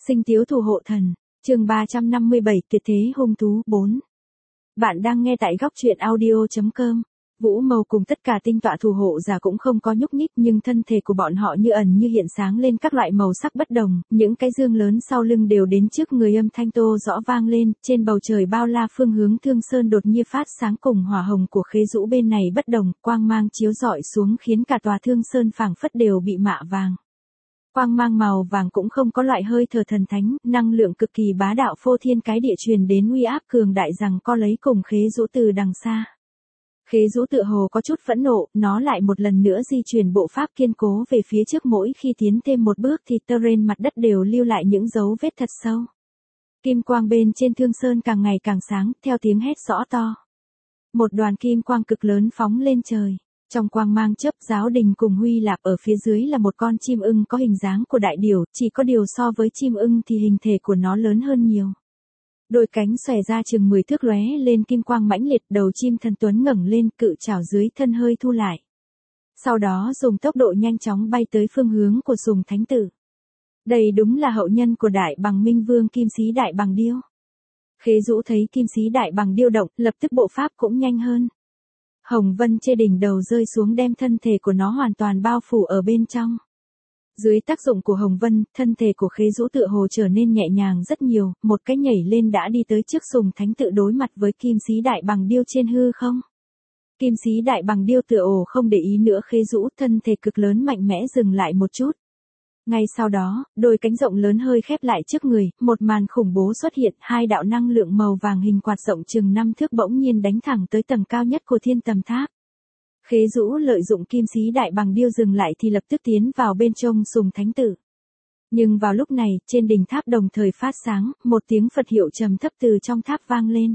Sinh tiếu thủ hộ thần, chương 357 tuyệt thế hung thú 4. Bạn đang nghe tại góc truyện audio.com. Vũ Mầu cùng tất cả tinh tọa thủ hộ giả cũng không có nhúc nhích, nhưng thân thể của bọn họ như ẩn như hiện sáng lên các loại màu sắc bất đồng, những cái dương lớn sau lưng đều đến trước người, âm thanh tô rõ vang lên, trên bầu trời bao la phương hướng Thương Sơn đột nhiên phát sáng cùng hỏa hồng của Khế Dũ bên này bất đồng, quang mang chiếu rọi xuống khiến cả tòa Thương Sơn phảng phất đều bị mạ vàng. Quang mang màu vàng cũng không có loại hơi thở thần thánh, năng lượng cực kỳ bá đạo phô thiên cái địa truyền đến uy áp cường đại rằng co lấy cùng Khế Dũ từ đằng xa. Khế Dũ tựa hồ có chút phẫn nộ, nó lại một lần nữa di chuyển bộ pháp kiên cố về phía trước, mỗi khi tiến thêm một bước thì terrain mặt đất đều lưu lại những dấu vết thật sâu. Kim quang bên trên Thương Sơn càng ngày càng sáng, theo tiếng hét rõ to. Một đoàn kim quang cực lớn phóng lên trời. Trong quang mang chớp, Giáo Đình cùng Huy Lạp ở phía dưới là một con chim ưng có hình dáng của đại điểu, chỉ có điều so với chim ưng thì hình thể của nó lớn hơn nhiều. Đôi cánh xòe ra chừng 10 thước lóe lên kim quang mãnh liệt, đầu chim thần tuấn ngẩng lên, cự trảo dưới thân hơi thu lại. Sau đó dùng tốc độ nhanh chóng bay tới phương hướng của Sùng Thánh Tử. Đây đúng là hậu nhân của Đại Bằng Minh Vương Kim Sĩ Đại Bằng Điêu. Khế Dũ thấy Kim Sĩ Đại Bằng Điêu động, lập tức bộ pháp cũng nhanh hơn. Hồng vân trên đỉnh đầu rơi xuống đem thân thể của nó hoàn toàn bao phủ ở bên trong. Dưới tác dụng của Hồng vân, thân thể của Khế Dũ tựa hồ trở nên nhẹ nhàng rất nhiều, một cái nhảy lên đã đi tới trước Sùng Thánh Tự đối mặt với Kim Sĩ Đại Bằng Điêu trên hư không. Kim Sĩ Đại Bằng Điêu tựa hồ không để ý nữa Khế Dũ, thân thể cực lớn mạnh mẽ dừng lại một chút. Ngay sau đó, đôi cánh rộng lớn hơi khép lại trước người, một màn khủng bố xuất hiện, hai đạo năng lượng màu vàng hình quạt rộng chừng 5 thước bỗng nhiên đánh thẳng tới tầng cao nhất của Thiên Tầm Tháp. Khế Dũ lợi dụng Kim Sĩ Đại Bằng Điêu dừng lại thì lập tức tiến vào bên trong Sùng Thánh Tử. Nhưng vào lúc này, trên đỉnh tháp đồng thời phát sáng, một tiếng Phật hiệu trầm thấp từ trong tháp vang lên.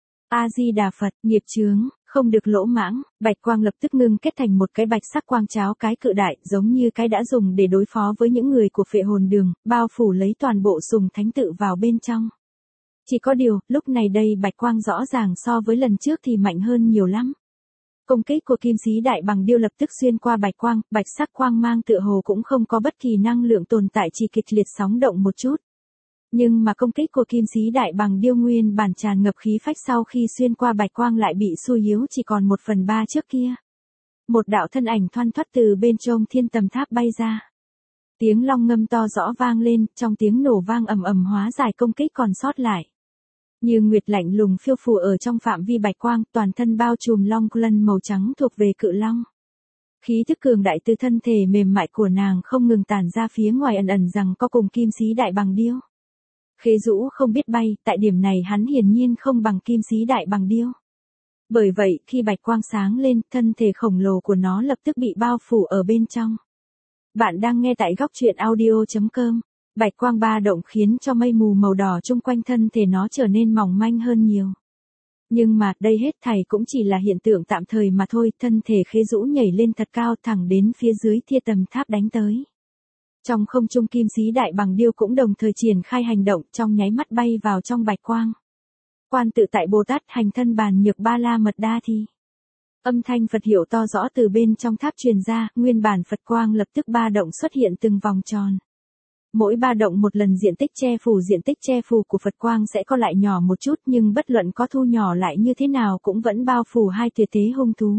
A Di Đà Phật, nghiệp chướng, không được lỗ mãng. Bạch quang lập tức ngưng kết thành một cái bạch sắc quang cháo cái cự đại, giống như cái đã dùng để đối phó với những người của Phệ Hồn Đường, bao phủ lấy toàn bộ Sùng Thánh Tự vào bên trong. Chỉ có điều, lúc này đây bạch quang rõ ràng so với lần trước thì mạnh hơn nhiều lắm. Công kích của Kim Sĩ Đại Bằng Điêu lập tức xuyên qua bạch quang, bạch sắc quang mang tựa hồ cũng không có bất kỳ năng lượng tồn tại, chỉ kịch liệt sóng động một chút. Nhưng mà công kích của Kim Sĩ Đại Bằng Điêu nguyên bản tràn ngập khí phách sau khi xuyên qua bạch quang lại bị suy yếu chỉ còn 1/3 trước kia. Một đạo thân ảnh thoăn thoắt từ bên trong Thiên Tầm Tháp bay ra. Tiếng long ngâm to rõ vang lên, trong tiếng nổ vang ầm ầm hóa giải công kích còn sót lại. Như nguyệt lạnh lùng phiêu phù ở trong phạm vi bạch quang, toàn thân bao trùm long lân màu trắng thuộc về cự long. Khí thức cường đại từ thân thể mềm mại của nàng không ngừng tản ra phía ngoài, ẩn ẩn rằng có cùng Kim Sĩ Đại Bằng Điêu. Khế Dũ không biết bay, tại điểm này hắn hiển nhiên không bằng Kim Sĩ Đại Bằng Điêu. Bởi vậy, khi bạch quang sáng lên, thân thể khổng lồ của nó lập tức bị bao phủ ở bên trong. Bạn đang nghe tại góc truyện audio.com. Bạch quang ba động khiến cho mây mù màu đỏ chung quanh thân thể nó trở nên mỏng manh hơn nhiều. Nhưng mà, đây hết thảy cũng chỉ là hiện tượng tạm thời mà thôi, thân thể Khế Dũ nhảy lên thật cao thẳng đến phía dưới Thiên Tầm Tháp đánh tới. Trong không trung Kim Sĩ Đại Bằng Điêu cũng đồng thời triển khai hành động, trong nháy mắt bay vào trong bạch quang. Quan tự tại Bồ Tát hành thân bàn nhược ba la mật đa thi. Âm thanh Phật hiệu to rõ từ bên trong tháp truyền ra, nguyên bản Phật quang lập tức ba động xuất hiện từng vòng tròn. Mỗi ba động một lần diện tích che phủ của Phật quang sẽ có lại nhỏ một chút, nhưng bất luận có thu nhỏ lại như thế nào cũng vẫn bao phủ hai tuyệt thế hung thú.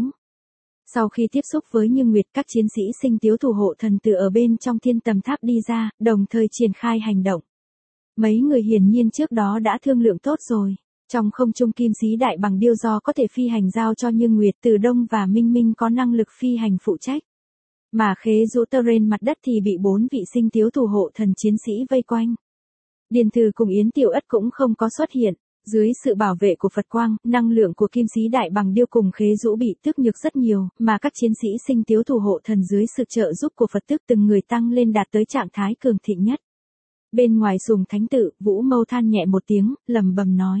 Sau khi tiếp xúc với Như Nguyệt, các chiến sĩ Sinh Tiếu thủ hộ thần từ ở bên trong Thiên Tầm Tháp đi ra, đồng thời triển khai hành động. Mấy người hiển nhiên trước đó đã thương lượng tốt rồi. Trong không trung Kim Sĩ Đại Bằng Điêu do có thể phi hành giao cho Như Nguyệt, Từ Đông và Minh Minh có năng lực phi hành phụ trách. Mà Khế Dũ terrain mặt đất thì bị 4 vị Sinh Tiếu thủ hộ thần chiến sĩ vây quanh. Điền Từ cùng Yến Tiểu Ất cũng không có xuất hiện. Dưới sự bảo vệ của Phật quang, năng lượng của Kim Sĩ Đại Bằng Điêu cùng Khế Dũ bị tước nhược rất nhiều, mà các chiến sĩ Sinh Tiếu thủ hộ thần dưới sự trợ giúp của Phật tước từng người tăng lên đạt tới trạng thái cường thịnh nhất. Bên ngoài Sùng Thánh Tự, Vũ Mâu than nhẹ một tiếng, lẩm bẩm nói: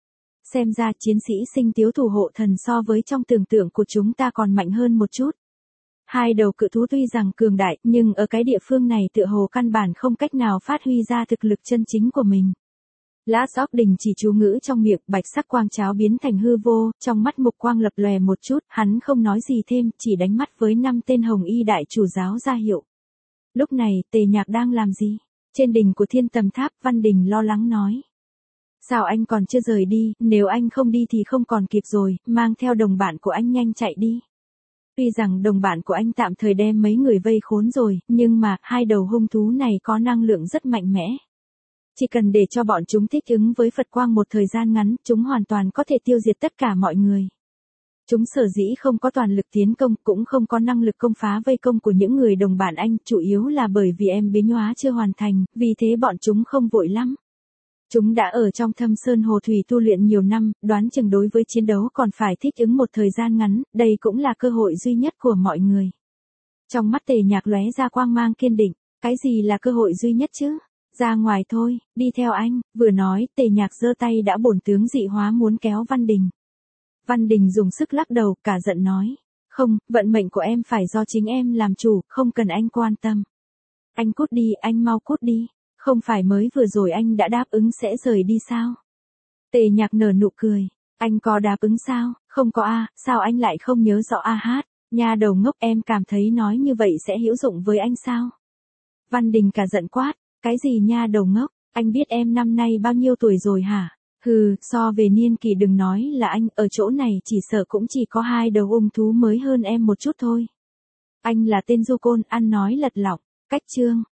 xem ra chiến sĩ Sinh Tiếu thủ hộ thần so với trong tưởng tượng của chúng ta còn mạnh hơn một chút. Hai đầu cự thú tuy rằng cường đại, nhưng ở cái địa phương này tựa hồ căn bản không cách nào phát huy ra thực lực chân chính của mình. Lã Gióc đình chỉ chú ngữ trong miệng, bạch sắc quang cháo biến thành hư vô, trong mắt mục quang lập lòe một chút, hắn không nói gì thêm, chỉ đánh mắt với 5 tên hồng y đại chủ giáo ra hiệu. Lúc này, Tề Nhạc đang làm gì? Trên đỉnh của Thiên Tầm Tháp, Văn Đình lo lắng nói. Sao anh còn chưa rời đi, nếu anh không đi thì không còn kịp rồi, mang theo đồng bạn của anh nhanh chạy đi. Tuy rằng đồng bạn của anh tạm thời đem mấy người vây khốn rồi, nhưng mà, hai đầu hung thú này có năng lượng rất mạnh mẽ. Chỉ cần để cho bọn chúng thích ứng với Phật quang một thời gian ngắn, chúng hoàn toàn có thể tiêu diệt tất cả mọi người. Chúng sở dĩ không có toàn lực tiến công, cũng không có năng lực công phá vây công của những người đồng bạn anh, chủ yếu là bởi vì em biến hóa chưa hoàn thành, vì thế bọn chúng không vội lắm. Chúng đã ở trong Thâm Sơn Hồ Thủy tu luyện nhiều năm, đoán chừng đối với chiến đấu còn phải thích ứng một thời gian ngắn, đây cũng là cơ hội duy nhất của mọi người. Trong mắt Tề Nhạc lóe ra quang mang kiên định, cái gì là cơ hội duy nhất chứ? Ra ngoài thôi, đi theo anh, vừa nói, Tề Nhạc giơ tay đã bổn tướng dị hóa muốn kéo Văn Đình. Văn Đình dùng sức lắc đầu, cả giận nói, không, vận mệnh của em phải do chính em làm chủ, không cần anh quan tâm. Anh cút đi, anh mau cút đi. Không phải mới vừa rồi anh đã đáp ứng sẽ rời đi sao? Tề Nhạc nở nụ cười. Anh có đáp ứng sao? Không có a, sao anh lại không nhớ rõ a hát? Nha đầu ngốc, em cảm thấy nói như vậy sẽ hữu dụng với anh sao? Văn Đình cả giận quát. Cái gì nha đầu ngốc? Anh biết em năm nay bao nhiêu tuổi rồi hả? Hừ, so về niên kỷ đừng nói là anh, ở chỗ này chỉ sợ cũng chỉ có hai đầu hung thú mới hơn em một chút thôi. Anh là tên du côn, ăn nói lật lọng. Cách chương.